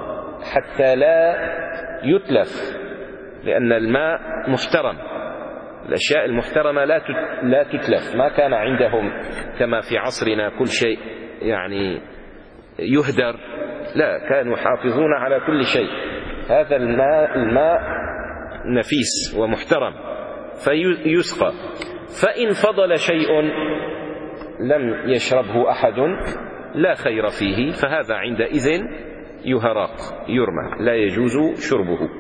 حتى لا يتلف، لأن الماء محترم الأشياء المحترمة لا لا تتلف. ما كان عندهم كما في عصرنا كل شيء يعني يهدر، لا، كانوا يحافظون على كل شيء. هذا الماء الماء نفيس ومحترم فيسقى، فإن فضل شيء لم يشربه أحد لا خير فيه، فهذا عندئذ يهراق يرمى، لا يجوز شربه.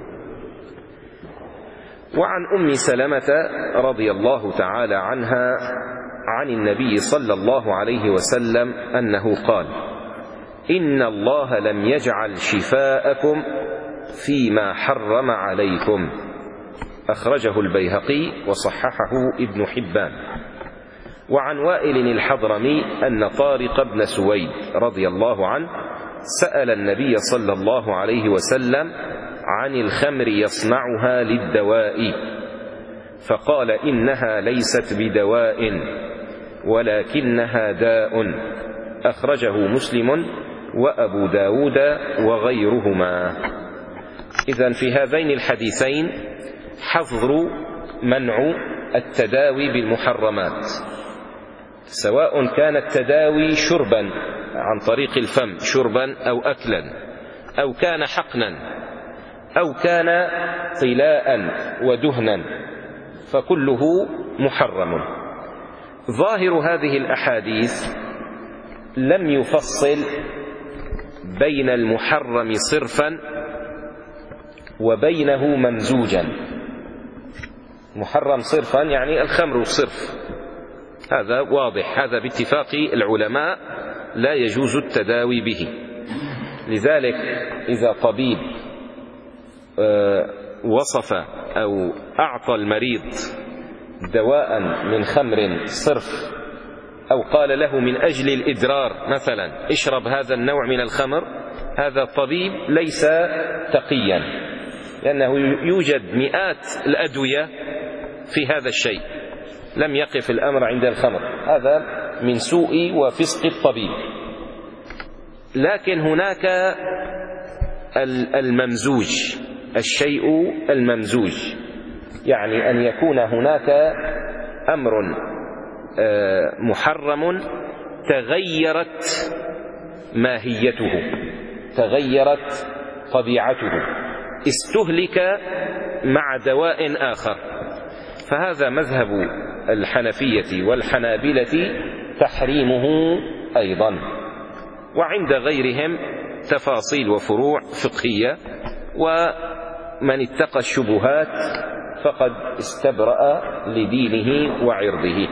وعن أم سلمة رضي الله تعالى عنها عن النبي صلى الله عليه وسلم أنه قال: إن الله لم يجعل شفاءكم فيما حرم عليكم. أخرجه البيهقي وصححه ابن حبان. وعن وائل الحضرمي أن طارق بن سويد رضي الله عنه سأل النبي صلى الله عليه وسلم عن الخمر يصنعها للدواء، فقال: إنها ليست بدواء ولكنها داء. أخرجه مسلم وأبو داود وغيرهما. إذن في هذين الحديثين حظر منع التداوي بالمحرمات، سواء كان التداوي شربا عن طريق الفم شربا أو أكلا، أو كان حقنا، أو كان طلاء ودهنا، فكله محرم. ظاهر هذه الأحاديث لم يفصل بين المحرم صرفا وبينه ممزوجا. محرم صرفا يعني الخمر صرف، هذا واضح، هذا باتفاق العلماء لا يجوز التداوي به. لذلك إذا طبيب وصف أو أعطى المريض دواء من خمر صرف، أو قال له من أجل الإدرار مثلا اشرب هذا النوع من الخمر، هذا الطبيب ليس تقيا، لأنه يوجد مئات الأدوية في هذا الشيء، لم يقف الأمر عند الخمر، هذا من سوء وفسق الطبيب. لكن هناك الممزوج، الشيء الممزوج، يعني أن يكون هناك أمر محرم تغيرت ماهيته، تغيرت طبيعته، استهلك مع دواء آخر، فهذا مذهب الحنفية والحنابلة تحريمه أيضا. وعند غيرهم تفاصيل وفروع فقهية، ومن اتقى الشبهات فقد استبرأ لدينه وعرضه.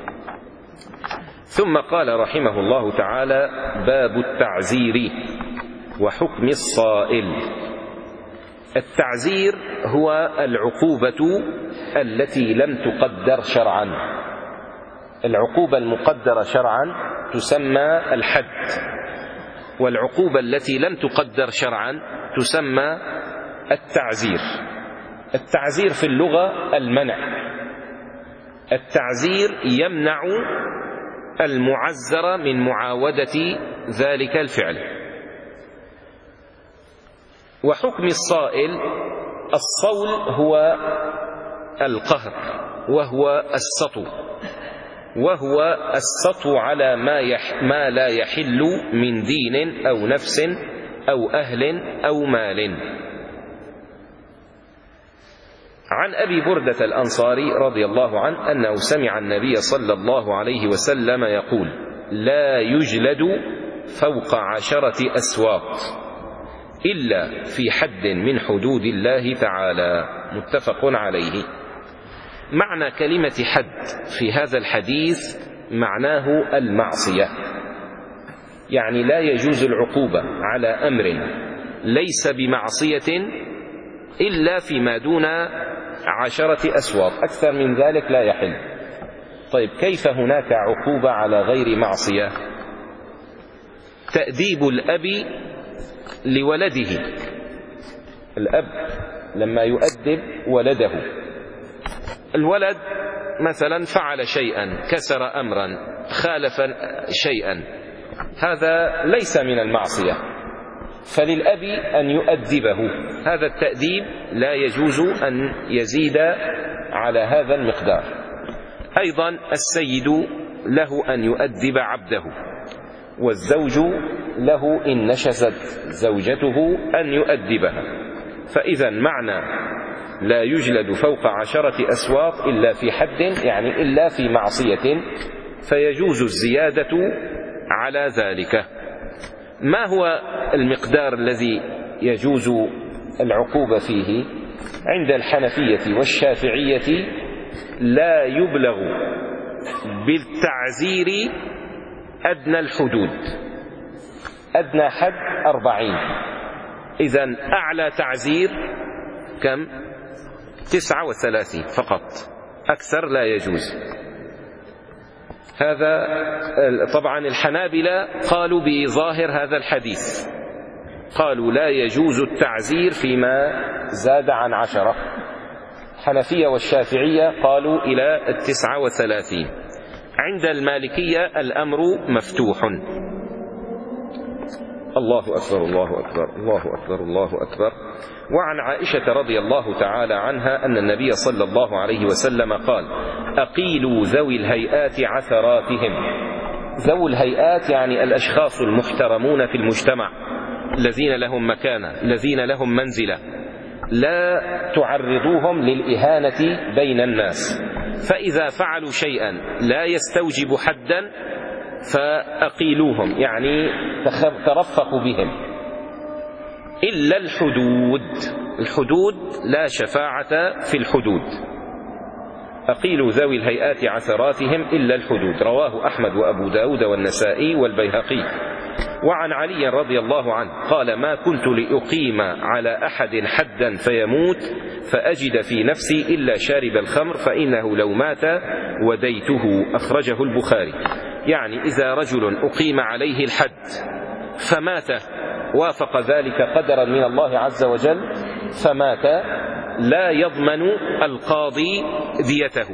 ثم قال رحمه الله تعالى: باب التعزير وحكم الصائل. التعزير هو العقوبة التي لم تقدر شرعا. العقوبة المقدرة شرعا تسمى الحد، والعقوبة التي لم تقدر شرعا تسمى التعزير. التعزير في اللغة المنع، التعزير يمنع المعزر من معاودة ذلك الفعل. وحكم الصائل، الصول هو القهر، وهو السطو، وهو السطو على ما, يح ما لا يحل من دين أو نفس أو أهل أو مال. عن أبي بردة الأنصاري رضي الله عنه أنه سمع النبي صلى الله عليه وسلم يقول: لا يجلد فوق عشرة أسواق إلا في حد من حدود الله تعالى. متفق عليه. معنى كلمة حد في هذا الحديث معناه المعصية، يعني لا يجوز العقوبة على أمر ليس بمعصية إلا فيما دون عشرة أسواق، أكثر من ذلك لا يحل. طيب كيف هناك عقوبة على غير معصية؟ تأديب الأب لولده، الأب لما يؤدب ولده، الولد مثلا فعل شيئا، كسر أمرا، خالف شيئا، هذا ليس من المعصية، فللأب أن يؤدبه. هذا التأديب لا يجوز أن يزيد على هذا المقدار. أيضا السيد له أن يؤدب عبده، والزوج له إن نشزت زوجته أن يؤدبها. فإذا معنى لا يجلد فوق عشرة أسواط إلا في حد، يعني إلا في معصية، فيجوز الزيادة على ذلك. ما هو المقدار الذي يجوز العقوبة فيه؟ عند الحنفية والشافعية لا يبلغ بالتعزير أدنى الحدود، أدنى حد أربعين. إذن أعلى تعزير كم؟ تسعة وثلاثين فقط، أكثر لا يجوز. هذا طبعا الحنابلة قالوا بظاهر هذا الحديث، قالوا لا يجوز التعزير فيما زاد عن عشرة. الحنفية والشافعية قالوا إلى التسعة وثلاثين. عند المالكية الأمر مفتوح. الله أكبر الله أكبر الله أكبر الله أكبر. وعن عائشة رضي الله تعالى عنها أن النبي صلى الله عليه وسلم قال: أقيلوا ذوي الهيئات عثراتهم. ذوي الهيئات يعني الأشخاص المحترمون في المجتمع، الذين لهم مكانة، الذين لهم منزلة، لا تعرضوهم للإهانة بين الناس. فإذا فعلوا شيئا لا يستوجب حدا فأقيلوهم، يعني ترفقوا بهم. إلا الحدود، الحدود لا شفاعة في الحدود. أقيلوا ذوي الهيئات عثراتهم إلا الحدود. رواه أحمد وأبو داود والنسائي والبيهقي. وعن علي رضي الله عنه قال: ما كنت لأقيم على أحد حدا فيموت فأجد في نفسي إلا شارب الخمر فإنه لو مات وديته. أخرجه البخاري. يعني إذا رجل أقيم عليه الحد فمات، وافق ذلك قدرا من الله عز وجل فمات، لا يضمن القاضي ديته،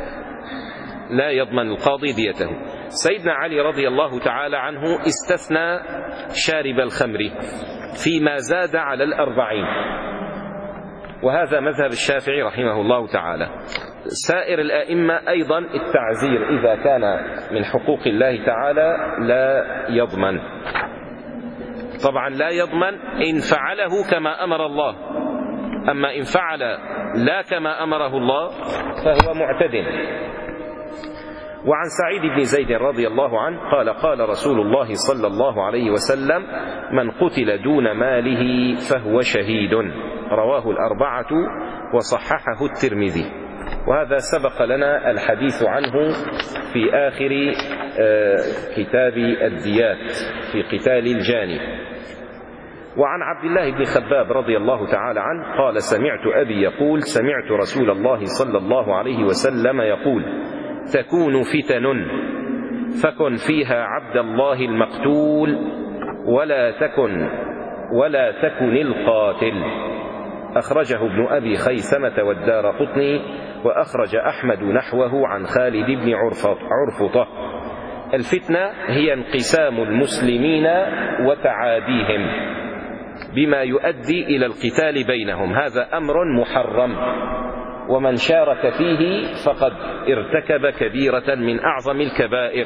لا يضمن القاضي ديته. سيدنا علي رضي الله تعالى عنه استثنى شارب الخمر فيما زاد على الأربعين، وهذا مذهب الشافعي رحمه الله تعالى. سائر الأئمة أيضا التعزير إذا كان من حقوق الله تعالى لا يضمن. طبعا لا يضمن إن فعله كما أمر الله، أما إن فعل لا كما أمره الله فهو معتد. وعن سعيد بن زيد رضي الله عنه قال: قال رسول الله صلى الله عليه وسلم: من قتل دون ماله فهو شهيد. رواه الأربعة وصححه الترمذي. وهذا سبق لنا الحديث عنه في آخر كتاب الديات في قتال الجاني. وعن عبد الله بن خباب رضي الله تعالى عنه قال: سمعت أبي يقول: سمعت رسول الله صلى الله عليه وسلم يقول: تكون فتن فكن فيها عبد الله المقتول ولا تكن ولا تكن القاتل. أخرجه ابن أبي خيثمة والدارقطني، وأخرج أحمد نحوه عن خالد بن عرفطة. الفتنة هي انقسام المسلمين وتعاديهم بما يؤدي إلى القتال بينهم، هذا أمر محرم، ومن شارك فيه فقد ارتكب كبيرة من أعظم الكبائر.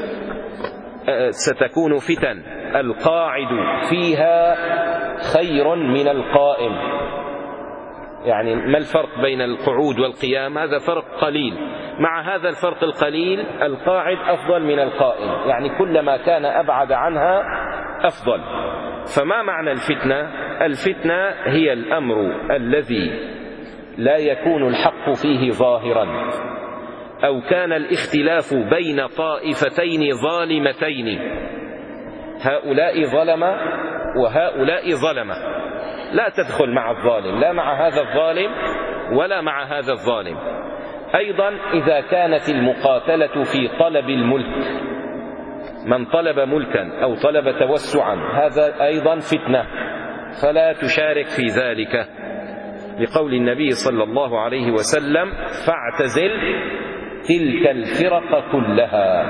ستكون فتن القاعد فيها خير من القائم. يعني ما الفرق بين القعود والقيام؟ هذا فرق قليل، مع هذا الفرق القليل القاعد أفضل من القائم، يعني كلما كان أبعد عنها أفضل. فما معنى الفتنة؟ الفتنة هي الأمر الذي لا يكون الحق فيه ظاهرا، أو كان الاختلاف بين طائفتين ظالمتين، هؤلاء ظلم وهؤلاء ظلم، لا تدخل مع الظالم، لا مع هذا الظالم ولا مع هذا الظالم. أيضا إذا كانت المقاتلة في طلب الملك، من طلب ملكا أو طلب توسعا، هذا أيضا فتنة، فلا تشارك في ذلك، لقول النبي صلى الله عليه وسلم: فاعتزل تلك الفرق كلها.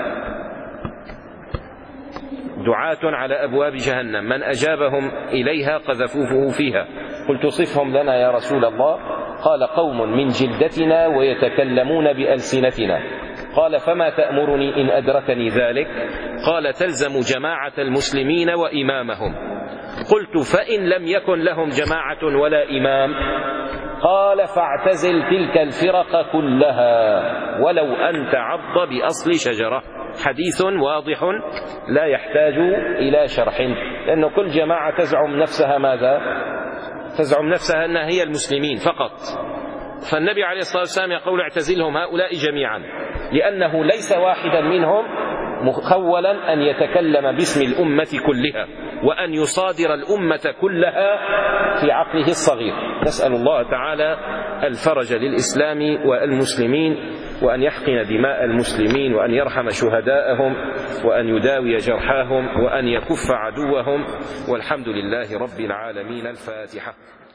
دعاة على أبواب جهنم من أجابهم إليها قذفوه فيها. قلت: صفهم لنا يا رسول الله. قال قوم من جلدتنا ويتكلمون بألسنتنا. قال فما تأمرني إن أدركني ذلك؟ قال تلزم جماعة المسلمين وإمامهم. قلت فإن لم يكن لهم جماعة ولا إمام؟ قال فاعتزل تلك الفرق كلها ولو أن تعض بأصل شجرة. حديث واضح لا يحتاج إلى شرح، لأن كل جماعة تزعم نفسها ماذا؟ تزعم نفسها أنها هي المسلمين فقط. فالنبي عليه الصلاة والسلام يقول اعتزلهم هؤلاء جميعا، لأنه ليس واحدا منهم مخولا أن يتكلم باسم الأمة كلها وأن يصادر الأمة كلها في عقله الصغير. نسأل الله تعالى الفرج للإسلام والمسلمين، وأن يحقن دماء المسلمين، وأن يرحم شهداءهم، وأن يداوي جرحاهم، وأن يكف عدوهم، والحمد لله رب العالمين. الفاتحة.